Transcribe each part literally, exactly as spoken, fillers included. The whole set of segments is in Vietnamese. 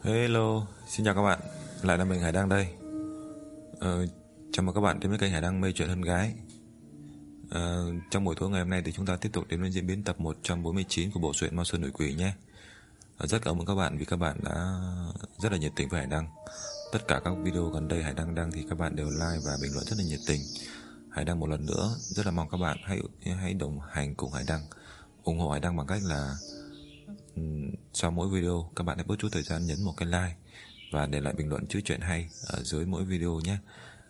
Hello, xin chào các bạn, lại là mình Hải Đăng đây. ờ, Chào mừng các bạn đến với kênh Hải Đăng Mây Chuyện Hơn Gái. ờ, Trong buổi tối ngày hôm nay thì chúng ta tiếp tục đến với diễn biến tập một trăm bốn mươi chín của bộ truyện Mao Sơn Nội Quỷ nhé. ờ, Rất cảm ơn các bạn vì các bạn đã rất là nhiệt tình với Hải Đăng. Tất cả các video gần đây Hải Đăng đăng thì các bạn đều like và bình luận rất là nhiệt tình. Hải Đăng một lần nữa rất là mong các bạn hãy hãy đồng hành cùng Hải Đăng, ủng hộ Hải Đăng bằng cách là sau mỗi video các bạn hãy bớt chút thời gian nhấn một cái like và để lại bình luận chữ chuyện hay ở dưới mỗi video nhé.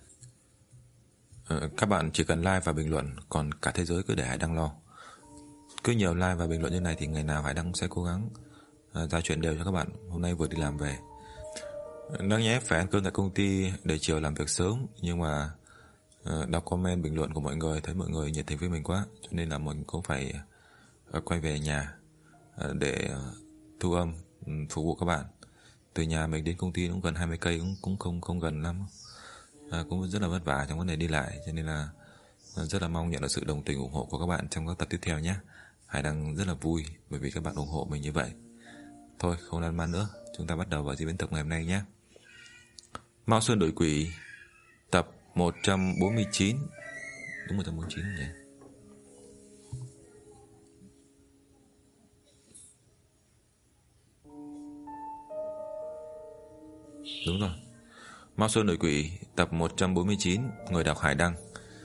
ờ, Các bạn chỉ cần like và bình luận, còn cả thế giới cứ để Hải Đăng lo. Cứ nhiều like và bình luận như này thì ngày nào Hải Đăng sẽ cố gắng uh, ra chuyện đều cho các bạn. Hôm nay vừa đi làm về, đáng nhẽ phải ăn cơm tại công ty để chiều làm việc sớm, nhưng mà uh, đọc comment bình luận của mọi người thấy mọi người nhiệt tình với mình quá, cho nên là mình cũng phải uh, quay về nhà để thu âm phục vụ các bạn. Từ nhà mình đến công ty cũng gần hai mươi cây, cũng cũng không không gần lắm, à, cũng rất là vất vả trong vấn đề đi lại, cho nên là rất là mong nhận được sự đồng tình ủng hộ của các bạn trong các tập tiếp theo nhé. Hải đang rất là vui bởi vì các bạn ủng hộ mình như vậy. Thôi không lan man nữa, chúng ta bắt đầu vào diễn biến tập ngày hôm nay nhé. Mao Sơn Đổi Quỷ tập một trăm bốn mươi chín. Đúng một trăm bốn mươi chín nhỉ? Đúng rồi, Mao Sơn Đổi Quỷ tập một trăm bốn mươi chín. Người đọc Hải Đăng.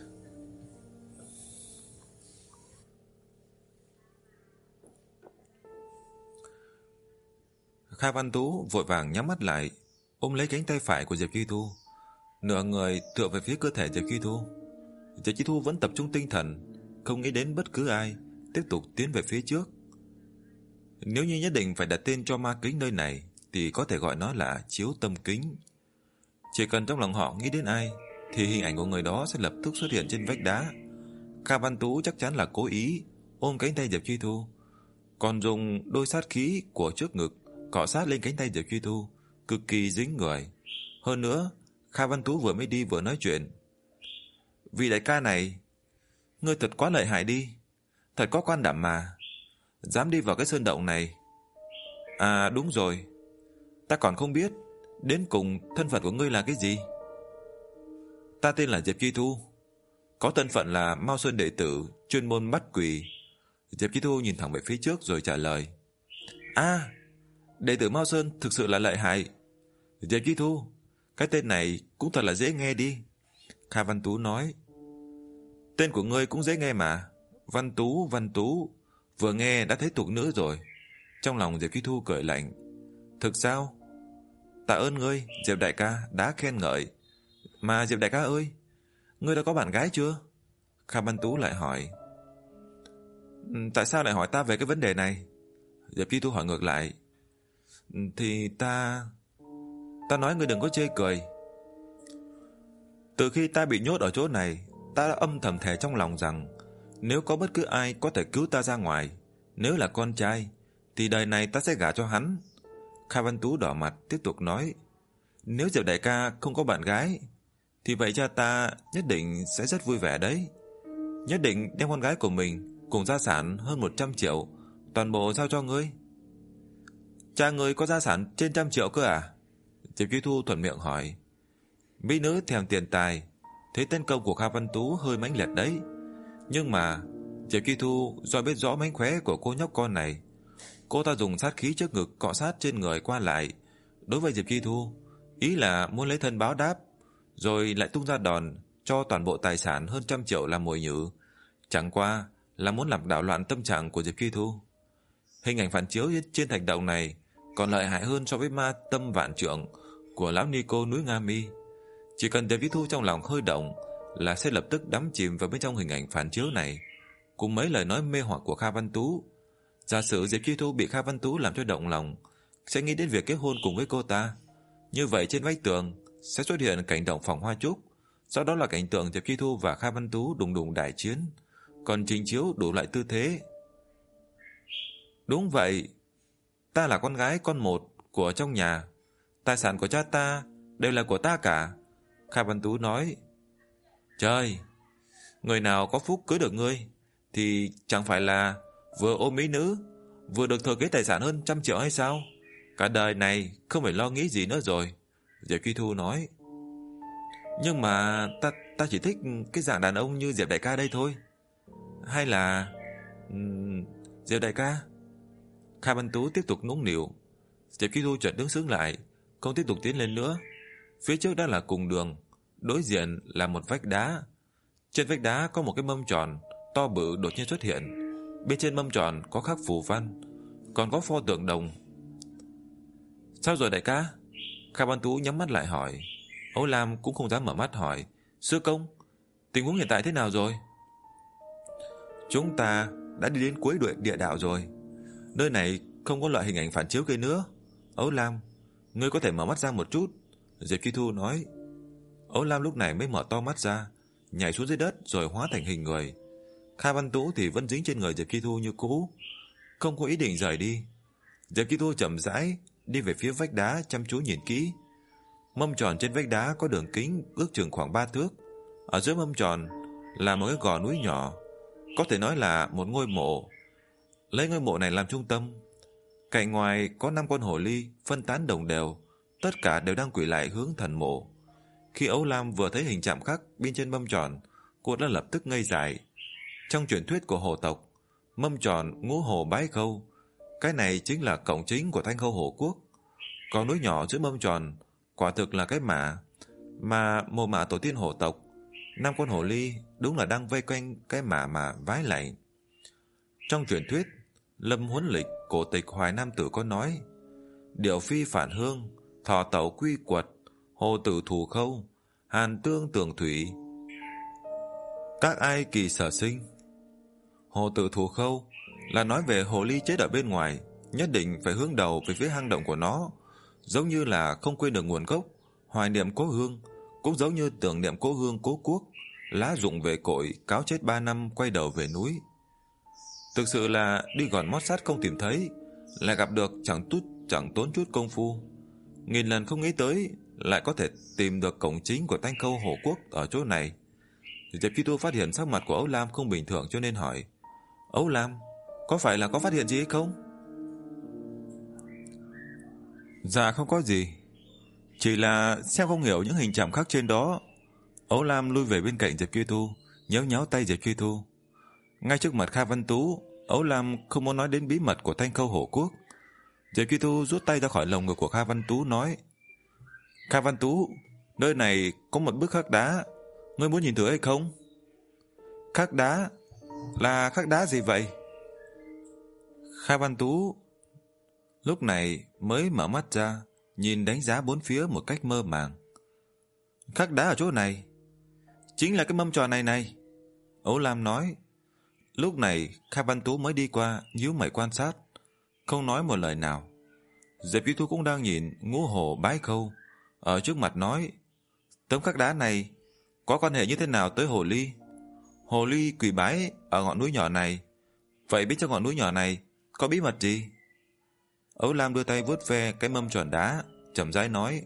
Kha Văn Tú vội vàng nhắm mắt lại, ôm lấy cánh tay phải của Diệp Chi Thu, nửa người tựa về phía cơ thể Diệp Chi Thu. Diệp Chi Thu vẫn tập trung tinh thần, không nghĩ đến bất cứ ai, tiếp tục tiến về phía trước. Nếu như nhất định phải đặt tên cho ma kính nơi này thì có thể gọi nó là chiếu tâm kính. Chỉ cần trong lòng họ nghĩ đến ai thì hình ảnh của người đó sẽ lập tức xuất hiện trên vách đá. Kha Văn Tú chắc chắn là cố ý ôm cánh tay Diệp Chi Thu, còn dùng đôi sát khí của trước ngực cọ sát lên cánh tay Diệp Chi Thu, cực kỳ dính người. Hơn nữa, Kha Văn Tú vừa mới đi vừa nói chuyện. Vị đại ca này, ngươi thật quá lợi hại đi, thật có can đảm mà, dám đi vào cái sơn động này. À đúng rồi, ta còn không biết đến cùng thân phận của ngươi là cái gì. Ta tên là Diệp Chi Thu, có thân phận là Mao Sơn đệ tử, chuyên môn bắt quỷ. Diệp Chi Thu nhìn thẳng về phía trước rồi trả lời. À, đệ tử Mao Sơn thực sự là lợi hại. Diệp Chi Thu, cái tên này cũng thật là dễ nghe đi. Kha Văn Tú nói. Tên của ngươi cũng dễ nghe mà, Văn Tú, Văn Tú, vừa nghe đã thấy tục nữ rồi. Trong lòng Diệp Chi Thu cười lạnh. Thực sao? Tạ ơn ngươi, Diệp đại ca đã khen ngợi. Mà Diệp đại ca ơi, ngươi đã có bạn gái chưa? Kha Văn Tú lại hỏi. Tại sao lại hỏi ta về cái vấn đề này? Diệp Chi Thu hỏi ngược lại. Thì ta... Ta nói ngươi đừng có chê cười. Từ khi ta bị nhốt ở chỗ này, ta đã âm thầm thề trong lòng rằng nếu có bất cứ ai có thể cứu ta ra ngoài, nếu là con trai, thì đời này ta sẽ gả cho hắn. Kha Văn Tú đỏ mặt tiếp tục nói. Nếu Diệp đại ca không có bạn gái, thì vậy cha ta nhất định sẽ rất vui vẻ đấy. Nhất định đem con gái của mình cùng gia sản hơn một trăm triệu toàn bộ giao cho ngươi. Cha ngươi có gia sản trên trăm triệu cơ à? Diệp Chi Thu thuận miệng hỏi. Mỹ nữ thèm tiền tài, thấy tấn công của Kha Văn Tú hơi mãnh liệt đấy. Nhưng mà Diệp Chi Thu do biết rõ mánh khóe của cô nhóc con này, cô ta dùng sát khí trước ngực cọ sát trên người qua lại. Đối với Diệp Chi Thu, ý là muốn lấy thân báo đáp, rồi lại tung ra đòn cho toàn bộ tài sản hơn trăm triệu làm mồi nhử. Chẳng qua là muốn làm đảo loạn tâm trạng của Diệp Chi Thu. Hình ảnh phản chiếu trên thạch động này còn lợi hại hơn so với ma tâm vạn trượng của lão ni cô núi Nga Mi. Chỉ cần Diệp Chi Thu trong lòng hơi động là sẽ lập tức đắm chìm vào bên trong hình ảnh phản chiếu này, cùng mấy lời nói mê hoặc của Kha Văn Tú. Giả sử Diệp Chi Thu bị Kha Văn Tú làm cho động lòng, sẽ nghĩ đến việc kết hôn cùng với cô ta. Như vậy trên vách tường sẽ xuất hiện cảnh động phòng hoa trúc, sau đó là cảnh tượng Diệp Chi Thu và Kha Văn Tú đùng đùng đại chiến, còn trình chiếu đủ loại tư thế. Đúng vậy, ta là con gái con một của trong nhà, tài sản của cha ta đều là của ta cả. Kha Văn Tú nói. Trời, người nào có phúc cưới được ngươi thì chẳng phải là vừa ôm mỹ nữ, vừa được thừa kế tài sản hơn trăm triệu hay sao? Cả đời này không phải lo nghĩ gì nữa rồi, Diệp Truy Thu nói. Nhưng mà ta ta chỉ thích cái dạng đàn ông như Diệp đại ca đây thôi. Hay là... Uhm, Diệp đại ca? Kha Văn Tú tiếp tục nũng nịu. Diệp Truy Thu chợt đứng sững lại, không tiếp tục tiến lên nữa. Phía trước đã là cùng đường, đối diện là một vách đá. Trên vách đá có một cái mâm tròn to bự đột nhiên xuất hiện. Bên trên mâm tròn có khắc phù văn, còn có pho tượng đồng. Sao rồi đại ca? Kha Văn Tú nhắm mắt lại hỏi. Âu Lam cũng không dám mở mắt hỏi. Sư công, tình huống hiện tại thế nào rồi? Chúng ta đã đi đến cuối đội địa đạo rồi. Nơi này không có loại hình ảnh phản chiếu kia nữa. Âu Lam, ngươi có thể mở mắt ra một chút, Diệp Truy Thu nói. Âu Lam lúc này mới mở to mắt ra, nhảy xuống dưới đất rồi hóa thành hình người. Kha Văn Tú thì vẫn dính trên người Diệp Truy Thu như cũ, không có ý định rời đi. Diệp Truy Thu chậm rãi đi về phía vách đá, chăm chú nhìn kỹ. Mâm tròn trên vách đá có đường kính ước chừng khoảng ba thước. Ở dưới mâm tròn là một cái gò núi nhỏ, có thể nói là một ngôi mộ. Lấy ngôi mộ này làm trung tâm, cạnh ngoài có năm con hồ ly phân tán đồng đều, tất cả đều đang quỳ lại hướng thần mộ. Khi Âu Lam vừa thấy hình chạm khắc bên trên mâm tròn, cô đã lập tức ngây dại. Trong truyền thuyết của hồ tộc, mâm tròn ngũ hồ bái khâu, cái này chính là cổng chính của Thanh Khâu Hồ Quốc. Còn núi nhỏ dưới mâm tròn quả thực là cái mả, mà mồ mả tổ tiên hồ tộc. Năm con hồ ly đúng là đang vây quanh cái mả mà vái lạy. Trong truyền thuyết Lâm Huấn Lịch cổ tịch Hoài Nam Tử có nói: Điệu phi phản hương, thọ tẩu quy quật, hồ tử thù khâu, hàn tương tường thủy, các ai kỳ sở sinh. Hồ tử thù khâu là nói về hồ ly chết ở bên ngoài, nhất định phải hướng đầu về phía hang động của nó, giống như là không quên được nguồn gốc, hoài niệm cố hương, cũng giống như tưởng niệm cố hương cố quốc, lá rụng về cội, cáo chết ba năm quay đầu về núi. Thực sự là đi gòn mót sát không tìm thấy, lại gặp được chẳng tút chẳng tốn chút công phu. Nghìn lần không nghĩ tới lại có thể tìm được cổng chính của Thanh Khâu Hồ Quốc ở chỗ này. Diệp Truy Thu phát hiện sắc mặt của Âu Lam không bình thường cho nên hỏi: Âu Lam, có phải là có phát hiện gì hay không? Dạ không có gì, chỉ là xem không hiểu những hình chạm khắc trên đó. Âu Lam lui về bên cạnh Diệp Truy Thu, nhéo nhéo tay Diệp Truy Thu. Ngay trước mặt Kha Văn Tú, Âu Lam không muốn nói đến bí mật của Thanh Khâu Hồ Quốc. Diệp Truy Thu rút tay ra khỏi lồng ngực của Kha Văn Tú nói: Kha Văn Tú, nơi này có một bức khắc đá, ngươi muốn nhìn thử hay không? Khắc đá? Là khắc đá gì vậy? Kha Văn Tú lúc này mới mở mắt ra, nhìn đánh giá bốn phía một cách mơ màng. Khắc đá ở chỗ này chính là cái mâm tròn này này, Âu Lam nói. Lúc này Kha Văn Tú mới đi qua, nhíu mày quan sát, không nói một lời nào. Diệp Truy Thu cũng đang nhìn ngũ hồ bái khâu ở trước mặt nói: Tấm khắc đá này có quan hệ như thế nào tới hồ ly? Hồ ly quỳ bái ở ngọn núi nhỏ này, vậy biết trong ngọn núi nhỏ này có bí mật gì? Âu Lam đưa tay vuốt ve cái mâm tròn đá, chậm rãi nói: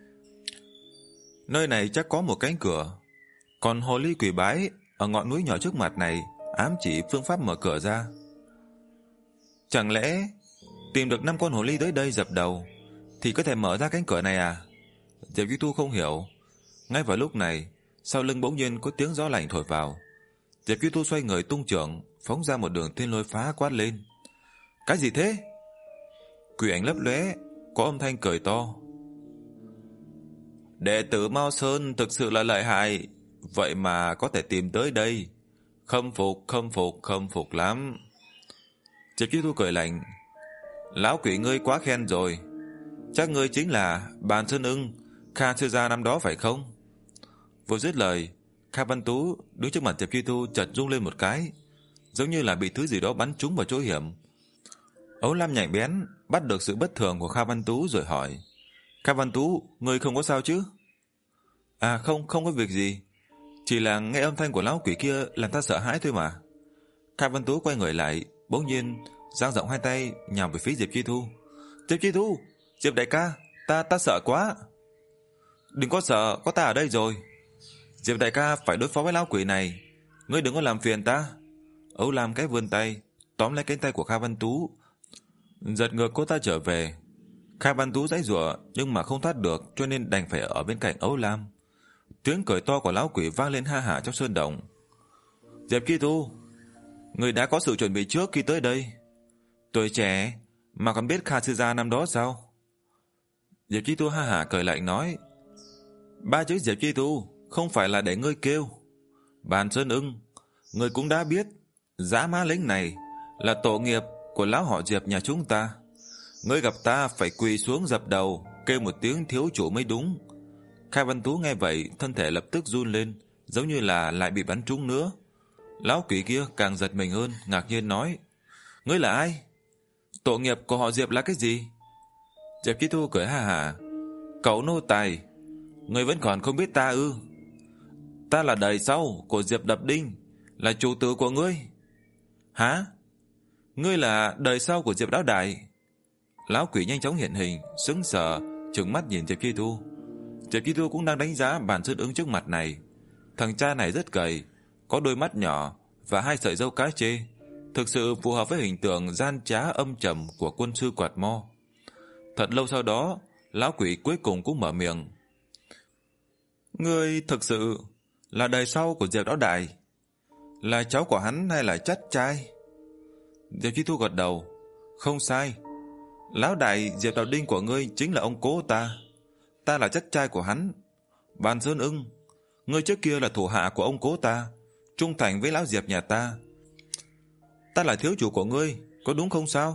Nơi này chắc có một cánh cửa, còn hồ ly quỳ bái ở ngọn núi nhỏ trước mặt này ám chỉ phương pháp mở cửa ra. Chẳng lẽ tìm được năm con hồ ly tới đây dập đầu thì có thể mở ra cánh cửa này à? Diệp Truy Thu không hiểu. Ngay vào lúc này, sau lưng bỗng nhiên có tiếng gió lạnh thổi vào. Diệp Truy Thu xoay người tung chưởng, phóng ra một đường thiên lôi phá, quát lên: Cái gì thế? Quỷ ảnh lấp lóe, có âm thanh cười to: Đệ tử Mao Sơn thực sự là lợi hại, vậy mà có thể tìm tới đây. Khâm phục, khâm phục, khâm phục lắm. Diệp Truy Thu cười lạnh: Lão quỷ ngươi quá khen rồi, chắc ngươi chính là Bàn Sơn Ưng, Kha sư gia năm đó phải không? Vừa dứt lời, Kha Văn Tú đứng trước mặt Diệp Truy Thu chợt rung lên một cái, giống như là bị thứ gì đó bắn trúng vào chỗ hiểm. Âu Lam nhạy bén bắt được sự bất thường của Kha Văn Tú rồi hỏi: Kha Văn Tú, ngươi không có sao chứ? À không, không có việc gì, chỉ là nghe âm thanh của lão quỷ kia làm ta sợ hãi thôi mà. Kha Văn Tú quay người lại, bỗng nhiên dang rộng hai tay nhằm về phía Diệp Truy Thu. Diệp Truy Thu, Diệp đại ca, ta ta sợ quá. Đừng có sợ, có ta ở đây rồi. Diệp đại ca phải đối phó với lão quỷ này, ngươi đừng có làm phiền ta. Âu Lam cái vươn tay tóm lấy cánh tay của Kha Văn Tú, giật ngược cô ta trở về. Kha Văn Tú giãy giụa nhưng mà không thoát được, cho nên đành phải ở bên cạnh Âu Lam. Tiếng cười to của lão quỷ vang lên ha hả trong sơn động. Diệp Chi Thu, người đã có sự chuẩn bị trước khi tới đây. Tuổi trẻ mà còn biết Kha sư gia năm đó sao? Diệp Chi Thu ha hả cười lạnh nói. Ba chữ Diệp Chi Thu không phải là để ngươi kêu. Bàn Sơn Ưng, ngươi cũng đã biết, Dã Ma Lính này là tổ nghiệp của lão họ Diệp nhà chúng ta. Ngươi gặp ta phải quỳ xuống dập đầu, kêu một tiếng thiếu chủ mới đúng. Kha Văn Tú nghe vậy, thân thể lập tức run lên, giống như là lại bị bắn trúng nữa. Lão quỷ kia càng giật mình hơn, ngạc nhiên nói. Ngươi là ai? Tổ nghiệp của họ Diệp là cái gì? Diệp Chi Thu cười ha hả. Cậu nô tài, ngươi vẫn còn không biết ta ư? Ta là đời sau của Diệp Đập Đinh, là chủ tử của ngươi. Hả? Ngươi là đời sau của Diệp Lão Đại? Lão quỷ nhanh chóng hiện hình, sững sờ, trừng mắt nhìn Diệp Chi Thu. Diệp Chi Thu cũng đang đánh giá Bàn Sơn Ưng trước mặt này. Thằng cha này rất gầy, có đôi mắt nhỏ và hai sợi râu cá chê, thực sự phù hợp với hình tượng gian trá âm trầm của quân sư quạt mo. Thật lâu sau đó, lão quỷ cuối cùng cũng mở miệng. Ngươi thực sự là đời sau của Diệp Lão Đại, là cháu của hắn hay là chất trai? Diệp Chi Thu gật đầu. Không sai, Lão Đại Diệp Đạo Đinh của ngươi chính là ông cố ta. Ta là chất trai của hắn. Bàn Sơn Ưng, ngươi trước kia là thủ hạ của ông cố ta, trung thành với lão Diệp nhà ta. Ta là thiếu chủ của ngươi, có đúng không sao?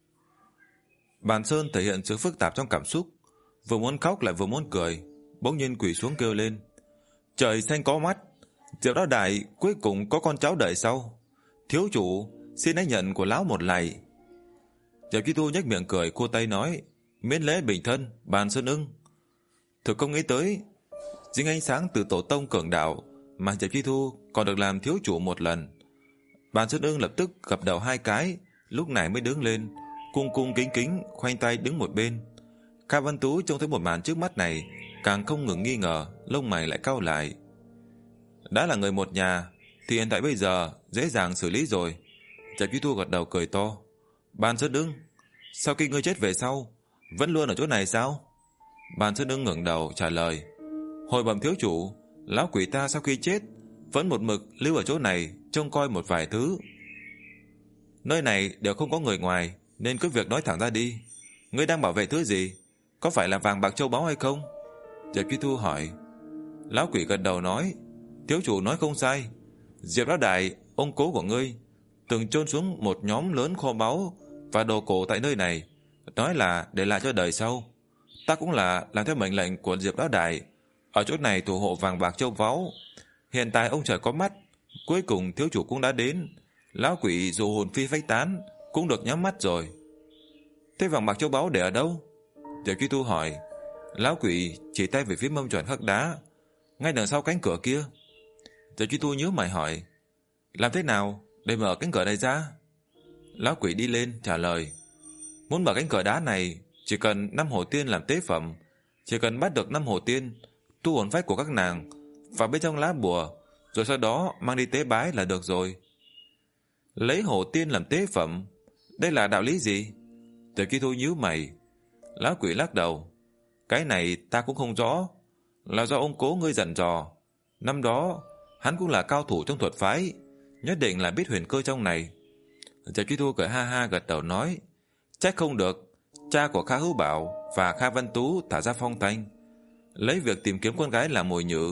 Bàn Sơn thể hiện sự phức tạp trong cảm xúc, vừa muốn khóc lại vừa muốn cười, bỗng nhiên quỳ xuống kêu lên. Trời xanh có mắt, Diệp Lão Đại cuối cùng có con cháu đời sau. Thiếu chủ, xin hãy nhận của lão một lạy. Diệp Chi Thu nhếch miệng cười, khua tay nói. Miễn lễ bình thân, Bàn Sơn Ưng. Thực không nghĩ tới, dính ánh sáng từ tổ tông cường đạo mà Diệp Chi Thu còn được làm thiếu chủ một lần. Bàn Sơn Ưng lập tức gập đầu hai cái, lúc này mới đứng lên, cung cung kính kính khoanh tay đứng một bên. Kha Văn Tú trông thấy một màn trước mắt này, càng không ngừng nghi ngờ, lông mày lại cau lại. Đã là người một nhà thì hiện tại bây giờ dễ dàng xử lý rồi. Diệp Chi Thu gật đầu cười to. Bàn Sơn Ưng, sau khi ngươi chết về sau vẫn luôn ở chỗ này sao? Bàn Sơn Ưng ngẩng đầu trả lời. Hồi bẩm thiếu chủ, lão quỷ ta sau khi chết vẫn một mực lưu ở chỗ này trông coi một vài thứ. Nơi này đều không có người ngoài, nên cứ việc nói thẳng ra đi. Ngươi đang bảo vệ thứ gì? Có phải là vàng bạc châu báu hay không? Diệp Chi Thu hỏi. Lão quỷ gật đầu nói. Thiếu chủ nói không sai. Diệp Lão Đại, ông cố của ngươi, từng chôn xuống một nhóm lớn kho báu và đồ cổ tại nơi này, nói là để lại cho đời sau. Ta cũng là làm theo mệnh lệnh của Diệp Lão Đại, ở chỗ này thủ hộ vàng bạc châu báu. Hiện tại ông trời có mắt, cuối cùng thiếu chủ cũng đã đến. Lão quỷ dù hồn phi phách tán cũng được nhắm mắt rồi. Thế vàng bạc châu báu để ở đâu? Diệp Chi Thu hỏi. Lão quỷ chỉ tay về phía mâm tròn khắc đá, ngay đằng sau cánh cửa kia. Diệp Chi Thu nhíu mày hỏi. Làm thế nào để mở cánh cửa này ra? Lão quỷ đi lên trả lời. Muốn mở cánh cửa đá này, chỉ cần năm hồ tiên làm tế phẩm. Chỉ cần bắt được năm hồ tiên, tu hồn phách của các nàng vào bên trong lá bùa, rồi sau đó mang đi tế bái là được rồi. Lấy hồ tiên làm tế phẩm, đây là đạo lý gì? Từ khi Thu nhíu mày. Lão quỷ lắc đầu. Cái này ta cũng không rõ, là do ông cố ngươi dặn dò. Năm đó hắn cũng là cao thủ trong thuật phái, nhất định là biết huyền cơ trong này. Diệp Chi Thu cười ha ha gật đầu nói. Trách không được, cha của Kha Hữu Bảo và Kha Văn Tú thả ra phong thanh, lấy việc tìm kiếm con gái làm mồi nhử,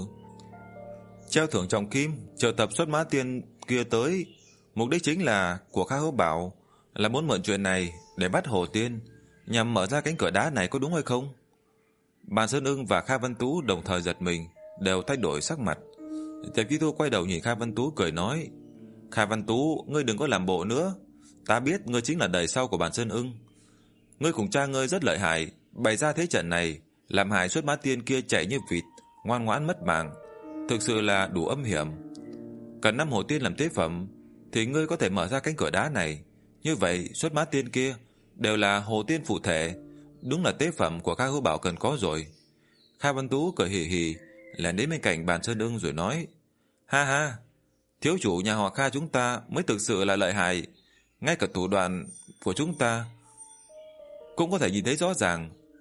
treo thưởng trọng kim, triệu tập xuất mã tiên kia tới. Mục đích chính là của Kha Hữu Bảo là muốn mượn chuyện này để bắt hồ tiên, nhằm mở ra cánh cửa đá này, có đúng hay không? Bàn Sơn Ưng và Kha Văn Tú đồng thời giật mình, đều thay đổi sắc mặt. Diệp Chi Thu quay đầu nhìn Kha Văn Tú cười nói. Kha Văn Tú, ngươi đừng có làm bộ nữa. Ta biết ngươi chính là đời sau của Bàn Sơn Ưng. Ngươi cùng cha ngươi rất lợi hại, bày ra thế trận này, làm hại xuất mã tiên kia chạy như vịt, ngoan ngoãn mất mạng, thực sự là đủ âm hiểm. Cần năm hồ tiên làm tế phẩm thì ngươi có thể mở ra cánh cửa đá này. Như vậy xuất mã tiên kia đều là hồ tiên phụ thể, đúng là tế phẩm của Kha Hữu Bảo cần có rồi. Kha Văn Tú cười hì hì, lẻn đến bên cạnh Bàn Sơn Ưng rồi nói. Ha ha, thiếu chủ nhà họ Kha chúng ta mới thực sự là lợi hại. Ngay cả thủ đoạn của chúng ta cũng có thể nhìn thấy rõ ràng.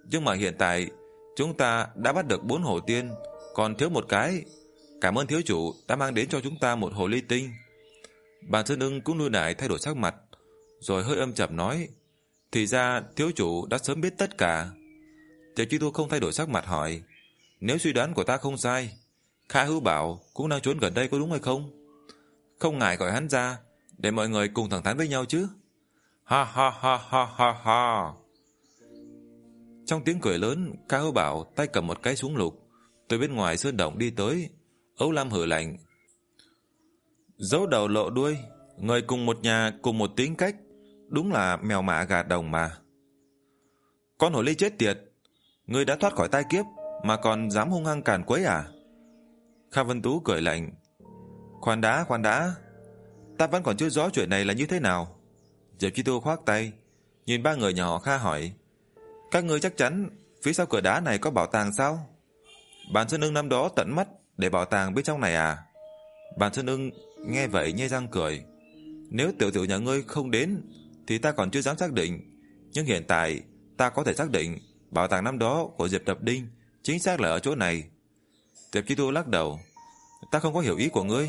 Nhưng mà hiện tại chúng ta đã bắt được bốn hổ tiên, còn thiếu một cái. Cảm ơn thiếu chủ đã mang đến cho chúng ta một hồ ly tinh. Bàn Sơn Ưng cũng nuôi nải thay đổi sắc mặt, rồi hơi âm trầm nói, thì ra thiếu chủ đã sớm biết tất cả. Diệp Chi Thu không thay đổi sắc mặt hỏi, nếu suy đoán của ta không sai, Kha Hữu Bảo cũng đang trốn gần đây có đúng hay không? Không ngại gọi hắn ra để mọi người cùng thẳng thắn với nhau chứ. Ha ha ha ha ha ha. Trong tiếng cười lớn, Kha Hữu Bảo tay cầm một cái súng lục từ bên ngoài sơn động đi tới. Âu Lam hừ lạnh, giấu đầu lộ đuôi, người cùng một nhà cùng một tính cách, đúng là mèo mả gà đồng mà. Con hồ ly chết tiệt, ngươi đã thoát khỏi tai kiếp mà còn dám hung hăng càn quấy à? Kha Vân Tú cười lạnh, khoan đã khoan đã, ta vẫn còn chưa rõ chuyện này là như thế nào. Diệp Chi Tu khoác tay nhìn ba người nhà họ Kha hỏi, các ngươi chắc chắn phía sau cửa đá này có bảo tàng sao? Bàn Sơn Ưng năm đó tận mắt để bảo tàng bên trong này à? Bàn Sơn Ưng nghe vậy nhe răng cười, nếu tiểu tử nhà ngươi không đến thì ta còn chưa dám xác định, nhưng hiện tại ta có thể xác định bảo tàng năm đó của Diệp Tập Đinh chính xác là ở chỗ này. Diệp Chi Tu lắc đầu, ta không có hiểu ý của ngươi.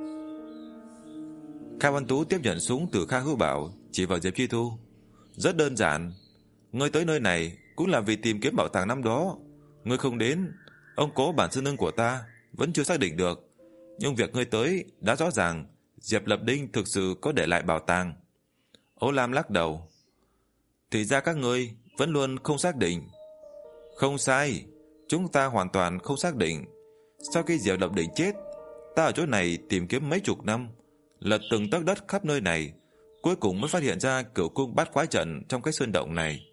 Kha Văn Tú tiếp nhận súng từ Kha Hữu Bảo, chỉ vào Diệp Chi Thu, rất đơn giản, ngươi tới nơi này cũng là vì tìm kiếm bảo tàng năm đó. Ngươi không đến, ông cố Bản Sơn Ưng của ta vẫn chưa xác định được, nhưng việc ngươi tới đã rõ ràng Diệp Lập Đinh thực sự có để lại bảo tàng. Âu Lam lắc đầu, thì ra các ngươi vẫn luôn không xác định. Không sai, chúng ta hoàn toàn không xác định. Sau khi Diệp Lập Đinh chết, ta ở chỗ này tìm kiếm mấy chục năm, lật từng tấc đất khắp nơi này, cuối cùng mới phát hiện ra cửu cung bát quái trận trong cái sơn động này.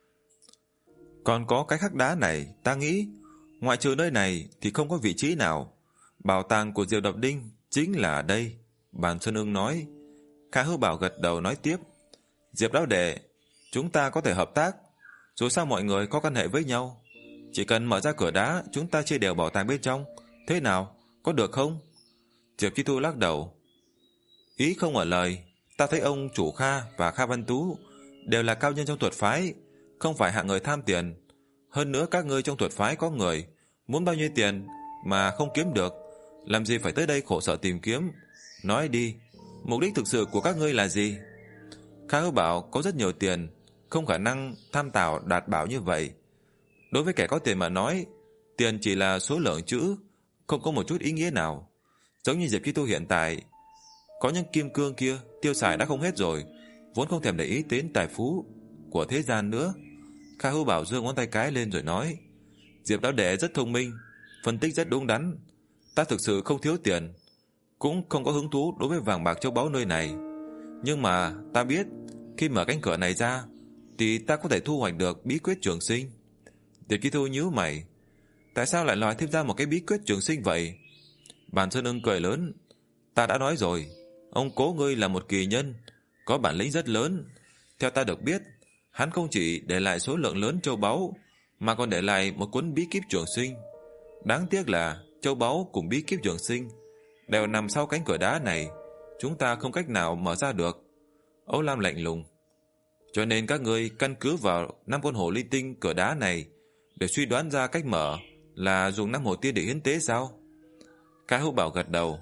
Còn có cái khắc đá này, ta nghĩ ngoại trừ nơi này thì không có vị trí nào. Bảo tàng của Diệp Lập Đinh chính là ở đây. Bàn Sơn Ưng nói. Kha Hữu Bảo gật đầu nói tiếp, Diệp lão đệ, chúng ta có thể hợp tác. Dù sao mọi người có quan hệ với nhau, chỉ cần mở ra cửa đá, chúng ta chia đều bảo tàng bên trong. Thế nào, có được không? Diệp Chi Thu lắc đầu, ý không ở lời. Ta thấy ông chủ Kha và Kha Văn Tú đều là cao nhân trong thuật phái, không phải hạng người tham tiền. Hơn nữa các ngươi trong thuật phái có người muốn bao nhiêu tiền mà không kiếm được, làm gì phải tới đây khổ sở tìm kiếm. Nói đi, mục đích thực sự của các ngươi là gì? Kha Hữu Bảo có rất nhiều tiền, không khả năng tham tảo đạt bảo như vậy. Đối với kẻ có tiền mà nói, tiền chỉ là số lượng chữ, không có một chút ý nghĩa nào. Giống như Diệp Chi Tu hiện tại, có những kim cương kia tiêu xài đã không hết rồi, vốn không thèm để ý đến tài phú của thế gian nữa. Kha Hữu Bảo giơ ngón tay cái lên rồi nói, Diệp lão đệ rất thông minh, phân tích rất đúng đắn. Ta thực sự không thiếu tiền, cũng không có hứng thú đối với vàng bạc châu báu nơi này. Nhưng mà ta biết, khi mở cánh cửa này ra thì ta có thể thu hoạch được bí quyết trường sinh. Diệp Chi Thu nhíu mày, tại sao lại nói thêm ra một cái bí quyết trường sinh vậy? Bàn Sơn Ưng cười lớn, ta đã nói rồi, ông cố ngươi là một kỳ nhân, có bản lĩnh rất lớn. Theo ta được biết, hắn không chỉ để lại số lượng lớn châu báu, mà còn để lại một cuốn bí kíp trường sinh. Đáng tiếc là châu báu cùng bí kíp trường sinh đều nằm sau cánh cửa đá này, chúng ta không cách nào mở ra được. Âu Lam lạnh lùng, cho nên các ngươi căn cứ vào năm con hổ ly tinh cửa đá này để suy đoán ra cách mở là dùng năm hổ tiên để hiến tế sao? Kha Hữu Bảo gật đầu,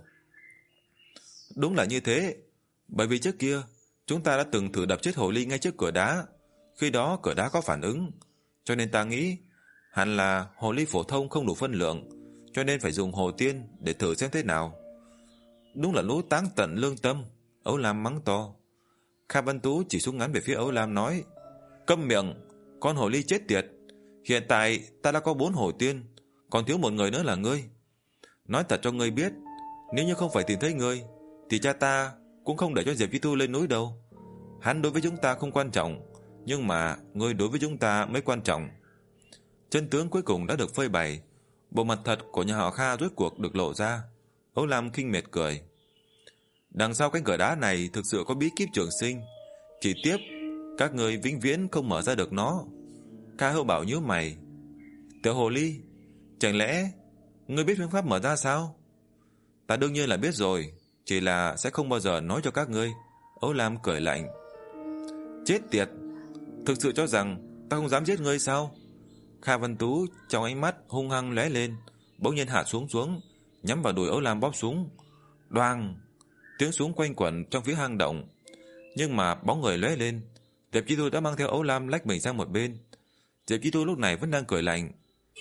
đúng là như thế. Bởi vì trước kia chúng ta đã từng thử đập chết hổ ly ngay trước cửa đá, khi đó cửa đá có phản ứng, cho nên ta nghĩ hẳn là hồ ly phổ thông không đủ phân lượng, cho nên phải dùng hồ tiên để thử xem thế nào. Đúng là lũ táng tận lương tâm. Âu Lam mắng to. Kha Văn Tú chỉ súng ngắn về phía Âu Lam nói, câm miệng, con hồ ly chết tiệt. Hiện tại ta đã có bốn hồ tiên, còn thiếu một người nữa là ngươi. Nói thật cho ngươi biết, nếu như không phải tìm thấy ngươi thì cha ta cũng không để cho Diệp Chi Thu lên núi đâu. Hắn đối với chúng ta không quan trọng, nhưng mà ngươi đối với chúng ta mới quan trọng. Chân tướng cuối cùng đã được phơi bày, bộ mặt thật của nhà họ Kha rốt cuộc được lộ ra. Âu Lam khinh miệt cười, đằng sau cánh cửa đá này thực sự có bí kíp trường sinh, chỉ tiếp các người vĩnh viễn không mở ra được nó. Kha Hữu Bảo nhíu mày, tiểu hồ ly, chẳng lẽ ngươi biết phương pháp mở ra sao? Ta đương nhiên là biết rồi, chỉ là sẽ không bao giờ nói cho các ngươi. Âu Lam cười lạnh, chết tiệt, thực sự cho rằng ta không dám giết ngươi sao? Kha Văn Tú trong ánh mắt hung hăng lóe lên, bỗng nhiên hạ xuống xuống, nhắm vào đùi Âu Lam bóp súng. Đoàng, tiếng súng quanh quẩn trong phía hang động. Nhưng mà bóng người lóe lên, Diệp Chi Thu đã mang theo Âu Lam lách mình sang một bên. Diệp Chi Thu lúc này vẫn đang cười lạnh.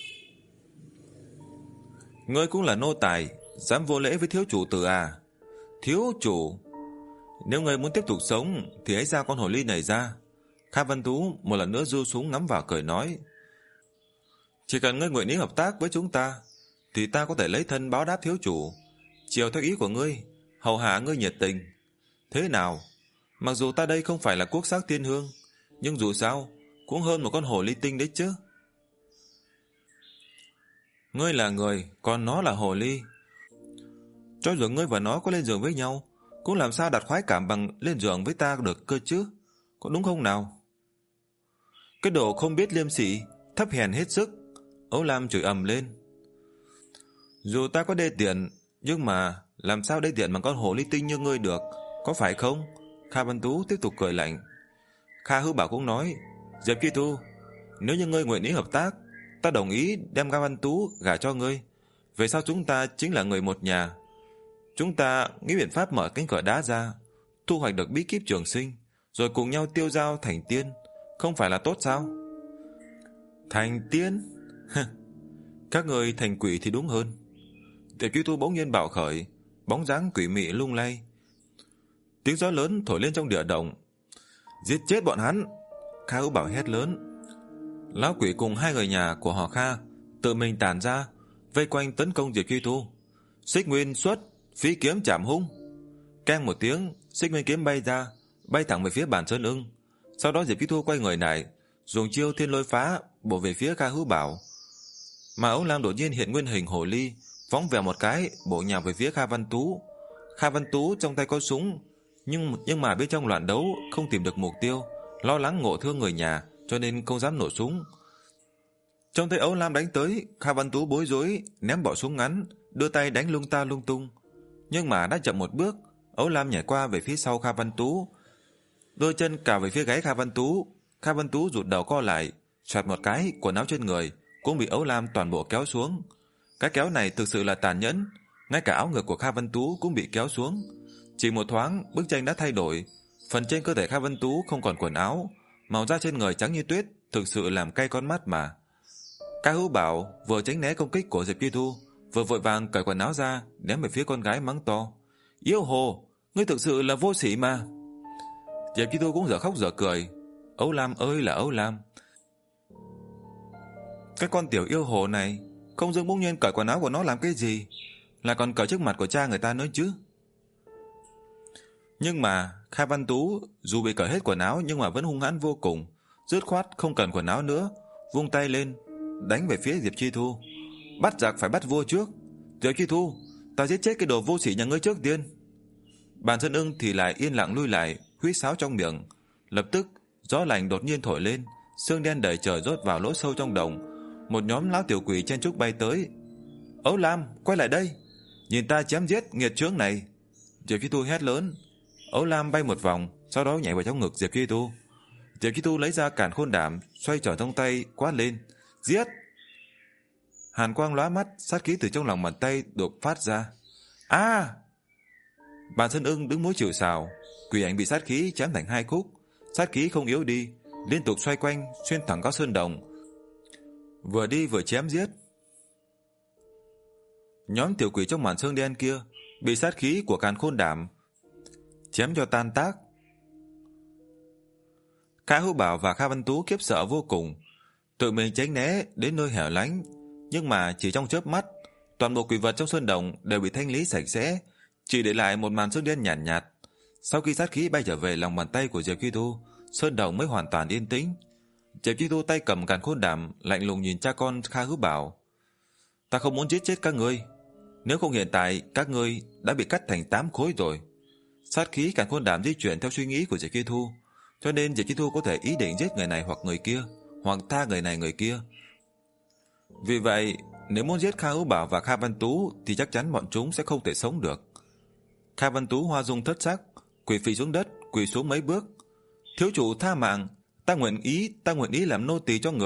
Ngươi cũng là nô tài, dám vô lễ với thiếu chủ tử à? Thiếu chủ, nếu ngươi muốn tiếp tục sống thì hãy ra con hồ ly này ra. Kha Văn Tú một lần nữa giơ súng ngắm vào cười nói. Chỉ cần ngươi nguyện ý hợp tác với chúng ta thì ta có thể lấy thân báo đáp thiếu chủ, chiều theo ý của ngươi, hầu hạ ngươi nhiệt tình. Thế nào? Mặc dù ta đây không phải là quốc sắc thiên hương, nhưng dù sao cũng hơn một con hồ ly tinh đấy chứ. Ngươi là người, còn nó là hồ ly. Cho dù ngươi và nó có lên giường với nhau, cũng làm sao đặt khoái cảm bằng lên giường với ta được cơ chứ, có đúng không nào? Cái đồ không biết liêm sỉ, thấp hèn hết sức. Âu Lam chửi ầm lên. Dù ta có đê tiện, nhưng mà làm sao đê tiện bằng con hồ ly tinh như ngươi được, có phải không? Kha Văn Tú tiếp tục cười lạnh. Kha Hữu Bảo cũng nói, Diệp Chi Thu, nếu như ngươi nguyện ý hợp tác, ta đồng ý đem Kha Văn Tú gả cho ngươi. Về sau chúng ta chính là người một nhà. Chúng ta nghĩ biện pháp mở cánh cửa đá ra, thu hoạch được bí kíp trường sinh, rồi cùng nhau tiêu dao thành tiên, không phải là tốt sao? Thành tiên? Các người thành quỷ thì đúng hơn. Diệp Chi Thu bỗng nhiên bạo khởi, bóng dáng quỷ mị lung lay. Tiếng gió lớn thổi lên trong địa động. Giết chết bọn hắn! Kha Hữu Bảo hét lớn. Lão quỷ cùng hai người nhà của họ Kha tự mình tản ra, vây quanh tấn công Diệp Chi Thu. Xích Nguyên xuất, phi kiếm chạm hung. Keng một tiếng, xích nguyên kiếm bay ra, bay thẳng về phía Bàn Sơn Ưng. Sau đó Diệp Chi Thu quay người lại, dùng chiêu thiên lôi phá bổ về phía Kha Hữu Bảo. Mà Âu Lam đột nhiên hiện nguyên hình hồ ly, phóng vèo một cái bổ nhào về phía Kha Văn Tú. Kha Văn Tú trong tay có súng, nhưng nhưng mà bên trong loạn đấu không tìm được mục tiêu, lo lắng ngộ thương người nhà cho nên không dám nổ súng. Trong tay Âu Lam đánh tới, Kha Văn Tú bối rối ném bỏ súng ngắn, đưa tay đánh lung ta lung tung. Nhưng mà đã chậm một bước, Âu Lam nhảy qua về phía sau Kha Văn Tú, đôi chân cào về phía gáy Kha Văn Tú. Kha Văn Tú rụt đầu co lại, xoẹt một cái, quần áo trên người cũng bị Âu Lam toàn bộ kéo xuống. Cái kéo này thực sự là tàn nhẫn, ngay cả áo ngực của Kha Văn Tú cũng bị kéo xuống. Chỉ một thoáng, bức tranh đã thay đổi, phần trên cơ thể Kha Văn Tú không còn quần áo, màu da trên người trắng như tuyết, thực sự làm cay con mắt mà. Kha Hữu Bảo vừa tránh né công kích của Diệp Chi Thu, vừa vội vàng cởi quần áo ra ném về phía con gái mắng to. Yêu hồ, ngươi thực sự là vô sỉ mà. Diệp Chi Thu cũng dở khóc dở cười. Âu Lam ơi là Âu Lam, cái con tiểu yêu hồ này không dưng bỗng nhiên cởi quần áo của nó làm cái gì, lại còn cởi trước mặt của cha người ta nữa chứ. Nhưng mà Kha Văn Tú dù bị cởi hết quần áo nhưng mà vẫn hung hãn vô cùng, dứt khoát không cần quần áo nữa, vung tay lên đánh về phía Diệp Chi Thu. Bắt giặc phải bắt vua trước. Diệp Chi Thu, ta giết chết cái đồ vô sỉ nhà ngươi trước tiên. Bàn Sơn Ưng thì lại yên lặng lui lại, huýt sáo trong miệng. Lập tức gió lạnh đột nhiên thổi lên, sương đen đầy trời rốt vào lỗ sâu trong đồng. Một nhóm lão tiểu quỷ chen trúc bay tới. Âu Lam, quay lại đây, nhìn ta chém giết nghiệt chướng này. Diệp Chi Thu hét lớn. Âu Lam bay một vòng, sau đó nhảy vào trong ngực Diệp Chi Thu. Diệp Chi Thu lấy ra càn khôn đảm, xoay tròn trong tay, quát lên. Giết! Hàn quang lóa mắt, sát khí từ trong lòng bàn tay đột phát ra. A! À! Bàn Sơn Ưng đứng mũi chịu sào, quỷ ảnh bị sát khí chém thành hai khúc. Sát khí không yếu đi, liên tục xoay quanh, xuyên thẳng các sơn đồng, vừa đi vừa chém giết. Nhóm tiểu quỷ trong màn sương đen kia bị sát khí của càn khôn đảm chém cho tan tác. Kha Hữu Bảo và Kha Văn Tú khiếp sợ vô cùng, tự mình tránh né đến nơi hẻo lánh, nhưng mà chỉ trong chớp mắt, toàn bộ quỷ vật trong sơn đồng đều bị thanh lý sạch sẽ, chỉ để lại một màn sương đen nhàn nhạt, nhạt. Sau khi sát khí bay trở về lòng bàn tay của Diệp Chi Thu, sơn đồng mới hoàn toàn yên tĩnh. Diệp Chi Thu tay cầm càn khôn đảm, lạnh lùng nhìn cha con Kha Hữu Bảo. Ta không muốn giết chết các ngươi, nếu không hiện tại các ngươi đã bị cắt thành tám khối rồi. Sát khí càn khôn đảm di chuyển theo suy nghĩ của Diệp Chi Thu, cho nên Diệp Chi Thu có thể ý định giết người này hoặc người kia, hoặc tha người này người kia. Vì vậy, nếu muốn giết Kha Hữu Bảo và Kha Văn Tú thì chắc chắn bọn chúng sẽ không thể sống được. Kha Văn Tú hoa dung thất sắc, quỳ phì xuống đất, quỳ xuống mấy bước. Thiếu chủ tha mạng, ta nguyện ý, ta nguyện ý làm nô tỳ cho người,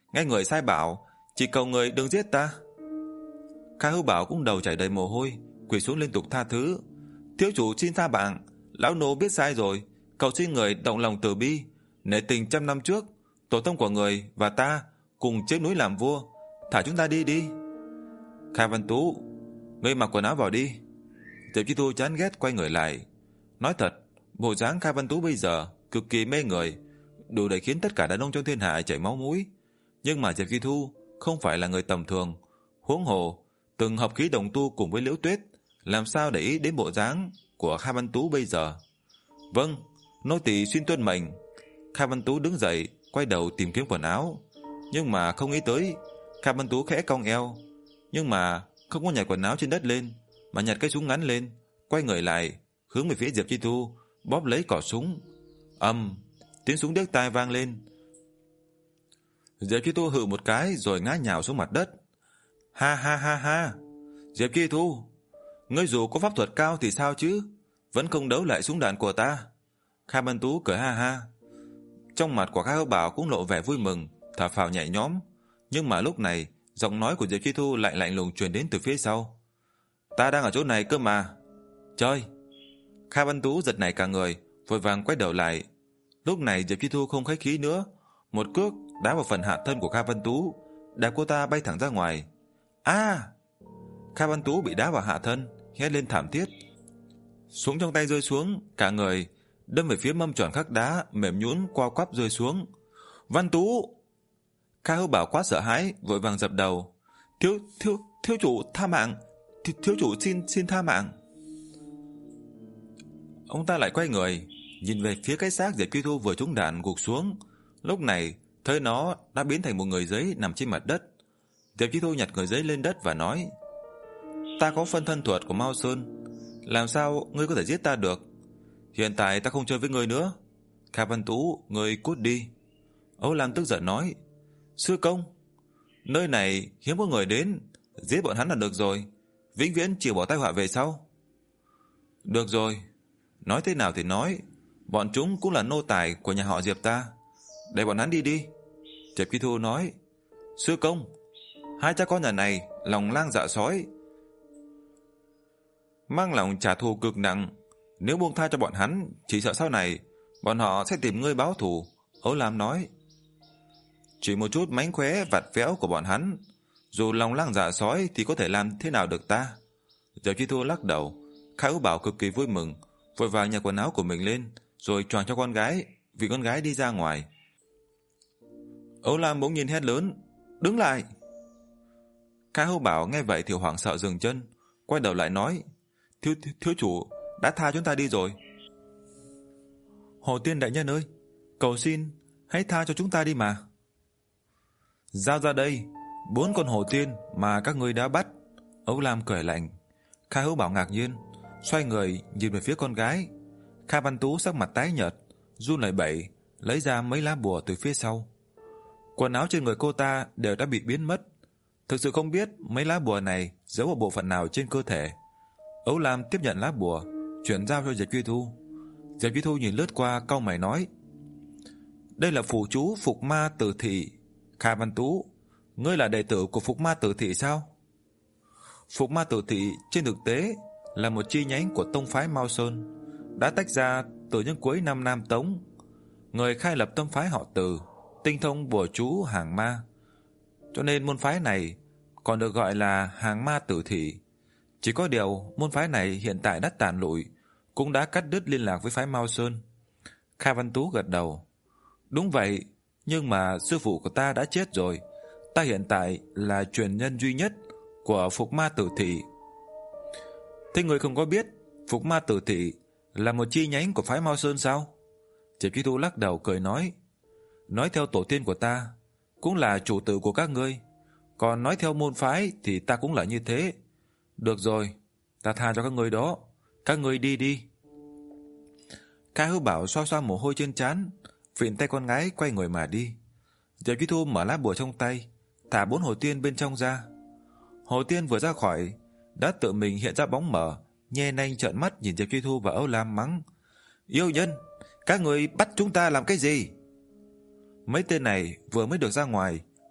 nghe người sai bảo, chỉ cầu người đừng giết ta. Kha Hữu Bảo cũng đầu chảy đầy mồ hôi, quỳ xuống liên tục tha thứ. Thiếu chủ xin tha mạng, lão nô biết sai rồi, cầu xin người động lòng từ bi, nể tình trăm năm trước tổ tông của người và ta cùng chết núi làm vua, thả chúng ta đi đi. Kha Văn Tú, ngươi mặc quần áo vào đi. Diệp Chi Thu chán ghét quay người lại. Nói thật, bộ dáng Kha Văn Tú bây giờ cực kỳ mê người, đủ để khiến tất cả đàn ông trong thiên hạ chảy máu mũi. Nhưng mà Diệp Chi Thu không phải là người tầm thường, huống hồ từng hợp khí đồng tu cùng với Liễu Tuyết, làm sao để ý đến bộ dáng của Kha Văn Tú bây giờ. Vâng, nô tỳ xin tuân mệnh. Kha Văn Tú đứng dậy, quay đầu tìm kiếm quần áo, nhưng mà không nghĩ tới Kha Văn Tú khẽ cong eo, nhưng mà không có nhặt quần áo trên đất lên, mà nhặt cái súng ngắn lên, quay người lại hướng về phía Diệp Chi Thu, bóp lấy cò súng. Ầm, tiếng súng điếc tai vang lên. Diệp Chi Thu hừ một cái rồi ngã nhào xuống mặt đất. Ha ha ha ha, Diệp Chi Thu, ngươi dù có pháp thuật cao thì sao chứ, vẫn không đấu lại súng đạn của ta. Kha Văn Tú cười ha ha. Trong mặt của Kha Hữu Bảo cũng lộ vẻ vui mừng, thở phào nhẹ nhõm. Nhưng mà lúc này giọng nói của Diệp Chi Thu lại lạnh lùng truyền đến từ phía sau. Ta đang ở chỗ này cơ mà. Chơi. Kha Văn Tú giật nảy cả người, vội vàng quay đầu lại. Lúc này Diệp Chi Thu không khách khí nữa, một cước đá vào phần hạ thân của Kha Văn Tú, đạp cô ta bay thẳng ra ngoài. A! Kha Văn Tú bị đá vào hạ thân, hét lên thảm thiết. Súng trong tay rơi xuống, cả người đâm về phía mâm tròn khắc đá mềm nhũn co quắp rơi xuống. Văn Tú! Kha Hữu Bảo quá sợ hãi, vội vàng dập đầu. Thiếu thiếu thiếu chủ tha mạng, thiếu, thiếu chủ xin xin tha mạng. Ông ta lại quay người, nhìn về phía cái xác Diệp Chi Thu vừa trúng đạn gục xuống. Lúc này thấy nó đã biến thành một người giấy nằm trên mặt đất. Diệp Chi Thu nhặt người giấy lên đất và nói: Ta có phân thân thuật của Mao Sơn, làm sao ngươi có thể giết ta được? Hiện tại ta không chơi với ngươi nữa. Kha Văn Tú, ngươi cút đi. Âu Lam tức giận nói: Sư công, nơi này hiếm có người đến, giết bọn hắn là được rồi, vĩnh viễn chịu bỏ tai họa về sau. Được rồi, nói thế nào thì nói, bọn chúng cũng là nô tài của nhà họ Diệp ta, để bọn hắn đi đi. Diệp Chi Thu nói: Sư công, hai cha con nhà này lòng lang dạ sói, mang lòng trả thù cực nặng, nếu buông tha cho bọn hắn, chỉ sợ sau này bọn họ sẽ tìm ngươi báo thù. Âu Lam nói: Chỉ một chút mánh khóe vặt vẽo của bọn hắn, dù lòng lang dạ sói thì có thể làm thế nào được ta? Diệp Chi Thu lắc đầu. Kha Hữu Bảo cực kỳ vui mừng, vội vàng nhặt quần áo của mình lên, rồi choàng cho con gái, vì con gái đi ra ngoài. Âu Lam bỗng nhiên hét lớn: Đứng lại! Kha Hữu Bảo nghe vậy thì hoảng sợ dừng chân, quay đầu lại nói: Thiếu, thiếu, thiếu chủ đã tha chúng ta đi rồi. Hồ Tiên đại nhân ơi, cầu xin hãy tha cho chúng ta đi mà. Giao ra đây bốn con hổ tiên mà các ngươi đã bắt. Âu Lam cười lạnh. Kha Hữu Bảo ngạc nhiên, xoay người nhìn về phía con gái. Kha Văn Tú sắc mặt tái nhợt, run lẩy bẩy lấy ra mấy lá bùa từ phía sau. Quần áo trên người cô ta đều đã bị biến mất, thực sự không biết mấy lá bùa này giấu ở bộ phận nào trên cơ thể. Âu Lam tiếp nhận lá bùa, chuyển giao cho Diệp Chi Thu. Diệp Chi Thu nhìn lướt qua, cau mày nói: Đây là phù chú Phục Ma Tử Thị. Kha Văn Tú, ngươi là đệ tử của Phục Ma Tử Thị sao? Phục Ma Tử Thị trên thực tế là một chi nhánh của tông phái Mao Sơn, đã tách ra từ những cuối năm Nam Tống. Người khai lập tông phái họ Từ, tinh thông bùa chú hàng ma, cho nên môn phái này còn được gọi là hàng ma tử thị. Chỉ có điều môn phái này hiện tại đã tàn lụi, cũng đã cắt đứt liên lạc với phái Mao Sơn. Kha Văn Tú gật đầu. Đúng vậy, nhưng mà sư phụ của ta đã chết rồi, ta hiện tại là truyền nhân duy nhất của Phục Ma Tử Thị. Thế người không có biết Phục Ma Tử Thị là một chi nhánh của phái Mao Sơn sao? Diệp Chi Thu lắc đầu cười nói: Nói theo tổ tiên của ta, cũng là chủ tử của các ngươi, còn nói theo môn phái thì ta cũng là như thế. Được rồi, ta tha cho các ngươi đó, các ngươi đi đi. Kha Hữu Bảo xoa xoa mồ hôi trên trán, vịn tay con gái quay người mà đi. Diệp Chi Thu mở lá bùa trong tay, thả bốn hồ tiên bên trong ra. Hồ tiên vừa ra khỏi đã tự mình hiện ra bóng mờ, nhe nanh trợn mắt nhìn Diệp Chi Thu và Âu Lam mắng: Yêu nhân, các người bắt chúng ta làm cái gì? Mấy tên này vừa mới được ra ngoài,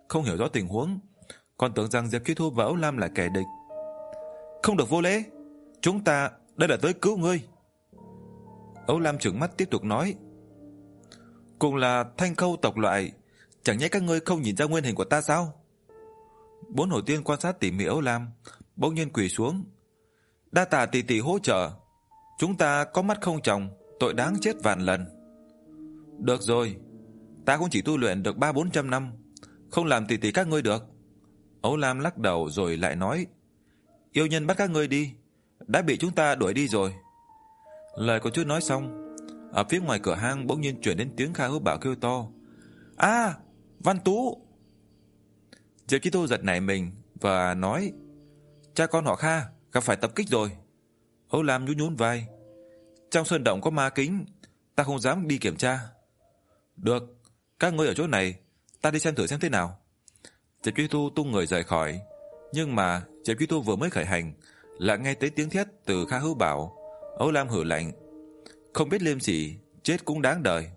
không hiểu rõ tình huống, còn tưởng rằng Diệp Chi Thu và Âu Lam là kẻ địch. Không được vô lễ, chúng ta đây là tới cứu ngươi. Âu Lam trừng mắt tiếp tục nói. Cùng là Thanh Khâu tộc loại, chẳng nhẽ các ngươi không nhìn ra nguyên hình của ta sao? Bốn hổ tiên quan sát tỉ mỉ Âu Lam, bỗng nhiên quỳ xuống. Đa tạ tỷ tỷ hỗ trợ, chúng ta có mắt không tròng, tội đáng chết vạn lần. Được rồi, ta cũng chỉ tu luyện được ba bốn trăm năm, không làm tỷ tỷ các ngươi được. Âu Lam lắc đầu rồi lại nói. Yêu nhân bắt các ngươi đi, đã bị chúng ta đuổi đi rồi. Lời còn chưa nói xong, ở phía ngoài cửa hang bỗng nhiên chuyển đến tiếng Kha Hữu Bảo kêu to. A, à, Văn Tú! Diệp Chi Thu giật nảy mình và nói. Cha con họ Kha gặp phải tập kích rồi. Âu Lam nhún nhún vai. Trong sơn động có ma kính, ta không dám đi kiểm tra. Được, các ngươi ở chỗ này, ta đi xem thử xem thế nào. Diệp Chi Thu tung người rời khỏi. Nhưng mà Diệp Chi Thu vừa mới khởi hành, lại nghe tới tiếng thét từ Kha Hữu Bảo. Âu Lam hử lạnh. Không biết liêm sỉ, chết cũng đáng đời.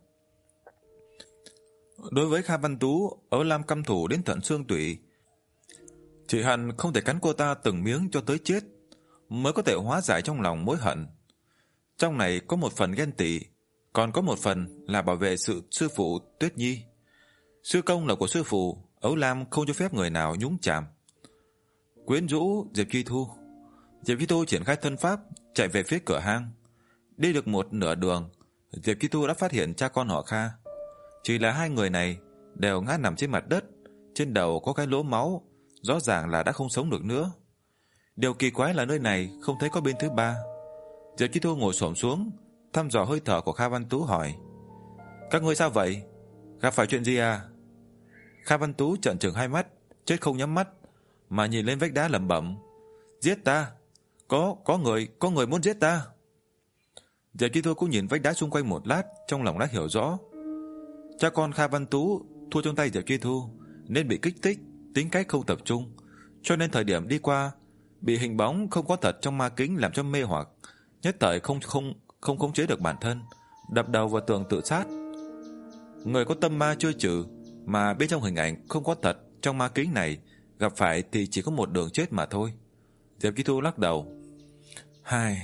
Đối với Kha Văn Tú, Âu Lam căm thù đến tận xương tủy. Chỉ hận không thể cắn cô ta từng miếng cho tới chết, mới có thể hóa giải trong lòng mối hận. Trong này có một phần ghen tị, còn có một phần là bảo vệ sự sư phụ Tuyết Nhi. Sư công là của sư phụ, Âu Lam không cho phép người nào nhúng chạm. Quyến rũ Diệp Chi Thu. Diệp Chi Thu triển khai thân pháp, chạy về phía cửa hang. Đi được một nửa đường, Diệp Chi Thu đã phát hiện cha con họ Kha. Chỉ là hai người này đều ngã nằm trên mặt đất, trên đầu có cái lỗ máu, rõ ràng là đã không sống được nữa. Điều kỳ quái là nơi này không thấy có bên thứ ba. Diệp Chi Thu ngồi xổm xuống, thăm dò hơi thở của Kha Văn Tú hỏi. Các ngươi sao vậy? Gặp phải chuyện gì à? Kha Văn Tú trợn trừng hai mắt, chết không nhắm mắt, mà nhìn lên vách đá lẩm bẩm. Giết ta! Có, có người, có người muốn giết ta! Diệp Chi Thu cũng nhìn vách đá xung quanh một lát, trong lòng đã hiểu rõ. Cha con Kha Văn Tú thua trong tay Diệp Chi Thu, nên bị kích thích, tính cách không tập trung, cho nên thời điểm đi qua bị hình bóng không có thật trong ma kính làm cho mê hoặc, nhất thời không không không khống chế được bản thân, đập đầu vào tường tự sát. Người có tâm ma chưa trừ, mà bên trong hình ảnh không có thật trong ma kính này, gặp phải thì chỉ có một đường chết mà thôi. Diệp Chi Thu lắc đầu. Hai,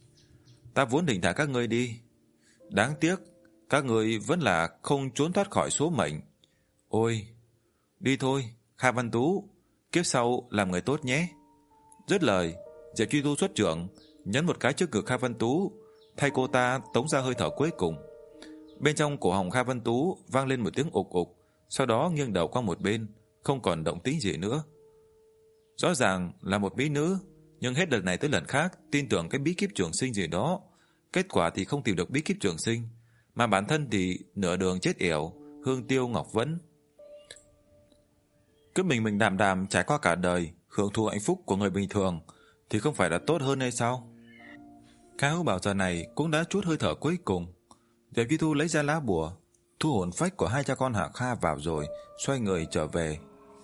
ta vốn định thả các ngươi đi, đáng tiếc các ngươi vẫn là không trốn thoát khỏi số mệnh. Ôi, đi thôi, Kha Văn Tú, kiếp sau làm người tốt nhé. Dứt lời, Diệp Chi Thu xuất trưởng, nhấn một cái trước ngực Kha Văn Tú, thay cô ta tống ra hơi thở cuối cùng. Bên trong cổ họng Kha Văn Tú vang lên một tiếng ục ục, sau đó nghiêng đầu qua một bên, không còn động tĩnh gì nữa. Rõ ràng là một mỹ nữ, nhưng hết lần này tới lần khác tin tưởng cái bí kíp trường sinh gì đó, kết quả thì không tìm được bí kíp trường sinh, mà bản thân thì nửa đường chết yểu, hương tiêu ngọc vẫn. Cứ mình mình đàm đàm trải qua cả đời, hưởng thụ hạnh phúc của người bình thường thì không phải là tốt hơn hay sao? Kha Hữu Bảo giờ này cũng đã chút hơi thở cuối cùng. Diệp Chi Thu lấy ra lá bùa, thu hồn phách của hai cha con Hạ Kha vào rồi xoay người trở về.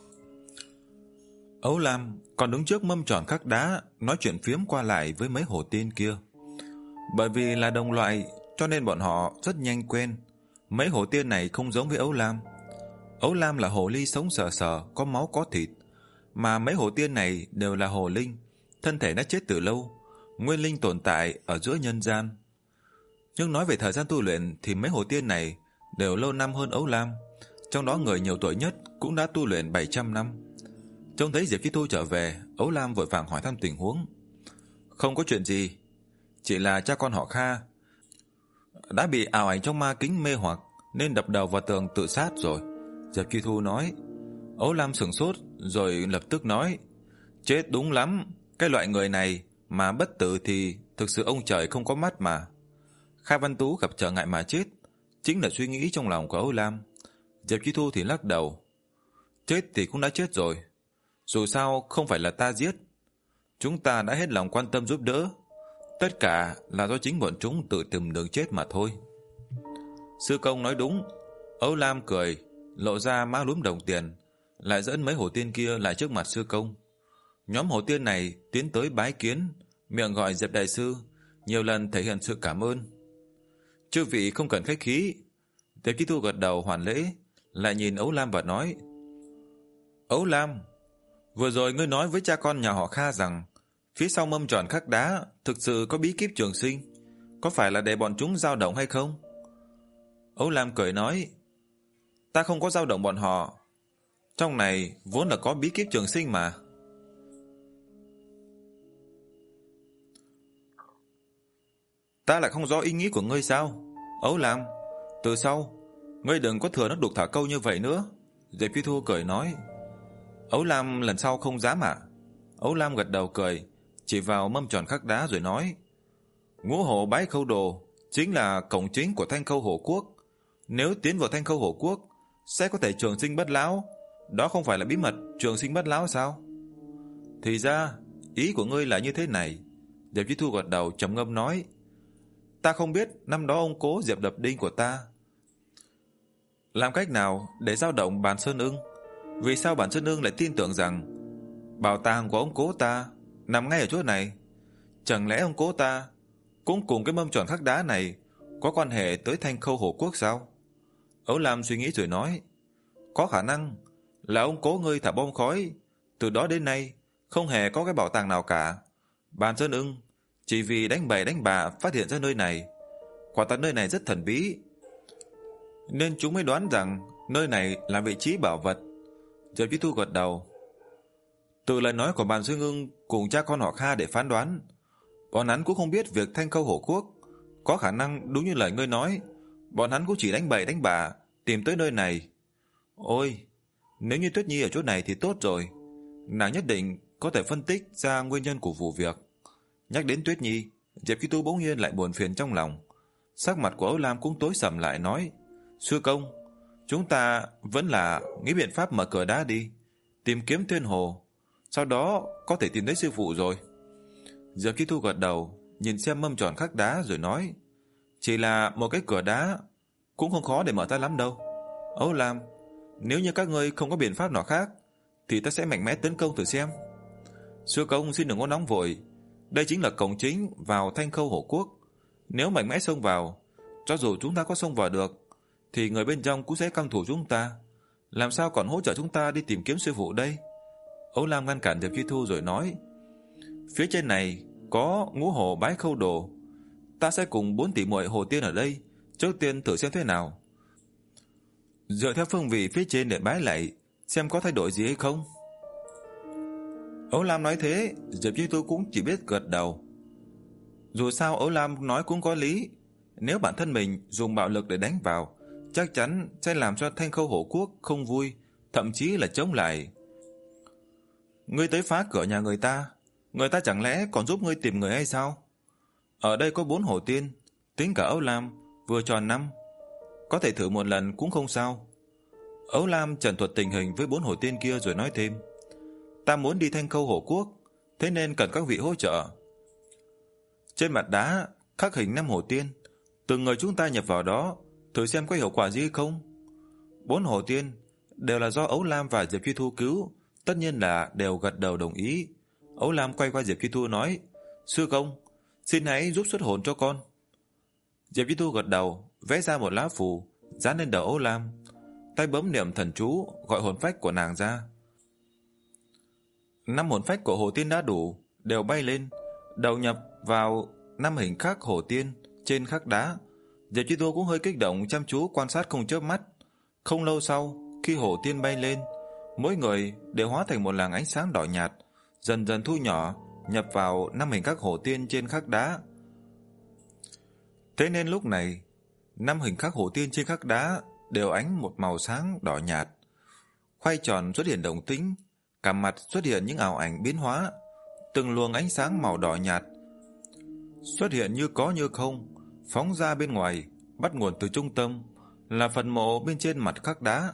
Âu Lam còn đứng trước mâm tròn khắc đá nói chuyện phiếm qua lại với mấy hồ tiên kia. Bởi vì là đồng loại cho nên bọn họ rất nhanh quen. Mấy hồ tiên này không giống với Âu Lam. Âu Lam là hồ ly sống sờ sờ, có máu có thịt, mà mấy hồ tiên này đều là hồ linh, thân thể đã chết từ lâu, nguyên linh tồn tại ở giữa nhân gian. Nhưng nói về thời gian tu luyện thì mấy hồ tiên này đều lâu năm hơn Âu Lam, trong đó người nhiều tuổi nhất cũng đã tu luyện bảy trăm năm. Trông thấy Diệp Chi Thu trở về, Âu Lam vội vàng hỏi thăm tình huống. Không có chuyện gì, chỉ là cha con họ Kha đã bị ảo ảnh trong ma kính mê hoặc nên đập đầu vào tường tự sát rồi. Diệp Chi Thu nói. Âu Lam sửng sốt rồi lập tức nói. Chết đúng lắm, cái loại người này mà bất tử thì thực sự ông trời không có mắt mà. Kha Văn Tú gặp trở ngại mà chết chính là suy nghĩ trong lòng của Âu Lam. Diệp Chi Thu thì lắc đầu. Chết thì cũng đã chết rồi, dù sao không phải là ta giết, chúng ta đã hết lòng quan tâm giúp đỡ, tất cả là do chính bọn chúng tự tìm đường chết mà thôi. Sư công nói đúng. Âu Lam cười, lộ ra má lúm đồng tiền, lại dẫn mấy hồ tiên kia lại trước mặt sư công. Nhóm hồ tiên này tiến tới bái kiến, miệng gọi Diệp đại sư, nhiều lần thể hiện sự cảm ơn. Chư vị không cần khách khí. Diệp Chi Thu gật đầu hoàn lễ, lại nhìn Âu Lam và nói. Ấu Lam, vừa rồi ngươi nói với cha con nhà họ Kha rằng phía sau mâm tròn khắc đá thực sự có bí kíp trường sinh, có phải là để bọn chúng dao động hay không? Ấu Lam cười nói, ta không có dao động bọn họ. Trong này vốn là có bí kíp trường sinh mà. Ta lại không rõ ý nghĩ của ngươi sao? Ấu Lam, từ sau, ngươi đừng có thừa nước đục thả câu như vậy nữa. Diệp Phi Thu cười nói. Ấu Lam lần sau không dám ạ. Ấu Lam gật đầu cười, chỉ vào mâm tròn khắc đá rồi nói, Ngũ Hổ Bái Khâu Đồ chính là cổng chính của Thanh Khâu Hổ Quốc. Nếu tiến vào Thanh Khâu Hổ Quốc, sẽ có thể trường sinh bất lão. Đó không phải là bí mật trường sinh bất lão sao? Thì ra, ý của ngươi là như thế này. Diệp Phi Thu gật đầu trầm ngâm nói, ta không biết năm đó ông cố Diệp Đập Đinh của ta làm cách nào để dao động Bàn Sơn Ưng. Vì sao Bàn Sơn Ưng lại tin tưởng rằng bảo tàng của ông cố ta nằm ngay ở chỗ này? Chẳng lẽ ông cố ta cũng cùng cái mâm tròn khắc đá này có quan hệ tới Thanh Khâu Hổ Quốc sao? Ấu Lam suy nghĩ rồi nói, có khả năng là ông cố ngươi thả bom khói, từ đó đến nay không hề có cái bảo tàng nào cả. Bàn Sơn Ưng chỉ vì đánh bậy đánh bạ phát hiện ra nơi này. Quả thật nơi này rất thần bí, nên chúng mới đoán rằng nơi này là vị trí bảo vật. Diệp Chí Thu gật đầu. Từ lời nói của Bàn Sơn Ưng cùng cha con họ Kha để phán đoán, bọn hắn cũng không biết việc Thanh Khâu Hổ Quốc. Có khả năng đúng như lời ngươi nói, bọn hắn cũng chỉ đánh bậy đánh bạ tìm tới nơi này. Ôi, nếu như Tuyết Nhi ở chỗ này thì tốt rồi. Nàng nhất định có thể phân tích ra nguyên nhân của vụ việc. Nhắc đến Tuyết Nhi, Diệp Phi Tu bỗng nhiên lại buồn phiền trong lòng. Sắc mặt của Âu Lam cũng tối sầm lại nói, sư công, chúng ta vẫn là nghĩ biện pháp mở cửa đá đi, tìm kiếm Thiên Hồ, sau đó có thể tìm thấy sư phụ rồi. Diệp Phi Tu gật đầu, nhìn xem mâm tròn khắc đá rồi nói, chỉ là một cái cửa đá cũng không khó để mở ra lắm đâu. Âu Lam, nếu như các ngươi không có biện pháp nào khác thì ta sẽ mạnh mẽ tấn công thử xem. Sư công xin đừng có nóng vội, đây chính là cổng chính vào Thanh Khâu Hổ Quốc. Nếu mạnh mẽ xông vào, cho dù chúng ta có xông vào được thì người bên trong cũng sẽ căm thù chúng ta, làm sao còn hỗ trợ chúng ta đi tìm kiếm sư phụ đây? Âu Lam ngăn cản Diệp Phi Thu rồi nói, phía trên này có Ngũ Hổ Bái Khâu Đồ, ta sẽ cùng bốn tỷ muội Hồ Tiên ở đây trước tiên thử xem thế nào, dựa theo phương vị phía trên để bái lại xem có thay đổi gì hay không. Âu Lam nói thế, Diệp Phi Thu cũng chỉ biết gật đầu. Dù sao Âu Lam nói cũng có lý, nếu bản thân mình dùng bạo lực để đánh vào, chắc chắn sẽ làm cho Thanh Khâu Hổ Quốc không vui, thậm chí là chống lại. Ngươi tới phá cửa nhà người ta, người ta chẳng lẽ còn giúp ngươi tìm người hay sao? Ở đây có bốn Hồ Tiên, tính cả Âu Lam vừa tròn năm, có thể thử một lần cũng không sao. Âu Lam trần thuật tình hình với bốn Hồ Tiên kia rồi nói thêm, ta muốn đi Thanh Khâu Hổ Quốc, thế nên cần các vị hỗ trợ. Trên mặt đá khắc hình năm Hồ Tiên, từng người chúng ta nhập vào đó, thử xem có hiệu quả gì không. Bốn Hồ Tiên đều là do Ấu Lam và Diệp Phi Thu cứu, tất nhiên là đều gật đầu đồng ý. Ấu Lam quay qua Diệp Phi Thu nói, sư công, xin hãy giúp xuất hồn cho con. Diệp Phi Thu gật đầu, vẽ ra một lá phù dán lên đầu Ấu Lam, tay bấm niệm thần chú gọi hồn phách của nàng ra. Năm hồn phách của Hồ Tiên đã đủ, đều bay lên, đầu nhập vào năm hình khắc Hồ Tiên trên khắc đá. Diệp Chi Tô cũng hơi kích động, chăm chú quan sát không chớp mắt. Không lâu sau, khi Hồ Tiên bay lên, mỗi người đều hóa thành một làn ánh sáng đỏ nhạt, dần dần thu nhỏ, nhập vào năm hình khắc Hồ Tiên trên khắc đá. Thế nên lúc này, năm hình khắc Hồ Tiên trên khắc đá đều ánh một màu sáng đỏ nhạt. Khoai tròn xuất hiện động tĩnh, cả mặt xuất hiện những ảo ảnh biến hóa, từng luồng ánh sáng màu đỏ nhạt xuất hiện như có như không, phóng ra bên ngoài, bắt nguồn từ trung tâm, là phần mộ bên trên mặt khắc đá.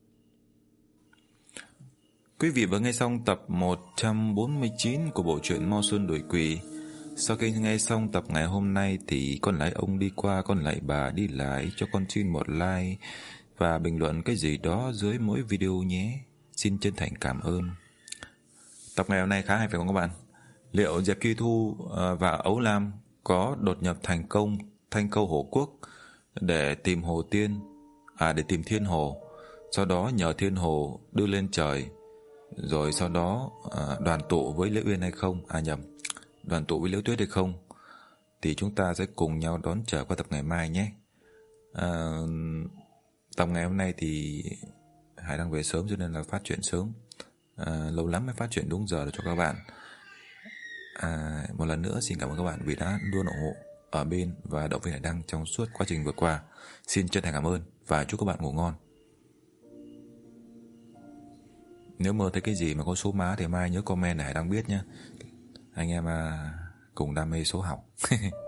Quý vị vừa nghe xong tập một trăm bốn mươi chín của bộ truyện Mo Xuân Đuổi Quỷ. Sau khi nghe xong tập ngày hôm nay thì con lại ông đi qua, con lại bà đi lại, cho con xin một like và bình luận cái gì đó dưới mỗi video nhé. Xin chân thành cảm ơn. Tập ngày hôm nay khá hay phải không các bạn? Liệu Diệp Kỳ Thu và Ấu Lam có đột nhập thành công Thanh Khâu Hổ Quốc để tìm Hồ Tiên, à để tìm Thiên Hồ, sau đó nhờ Thiên Hồ đưa lên trời, rồi sau đó à, đoàn tụ với Liễu Uyên hay không, à nhầm, đoàn tụ với Liễu Tuyết hay không, thì chúng ta sẽ cùng nhau đón chờ qua tập ngày mai nhé. À, tập ngày hôm nay thì Hải đang về sớm cho nên là phát chuyện sớm, à, lâu lắm mới phát chuyện đúng giờ cho các bạn. À, một lần nữa xin cảm ơn các bạn vì đã luôn ủng hộ ở bên và động viên Hải Đăng trong suốt quá trình vừa qua. Xin chân thành cảm ơn và chúc các bạn ngủ ngon. Nếu mơ thấy cái gì mà có số má thì mai nhớ comment để Hải Đăng biết nhé. Anh em à, cùng đam mê số học.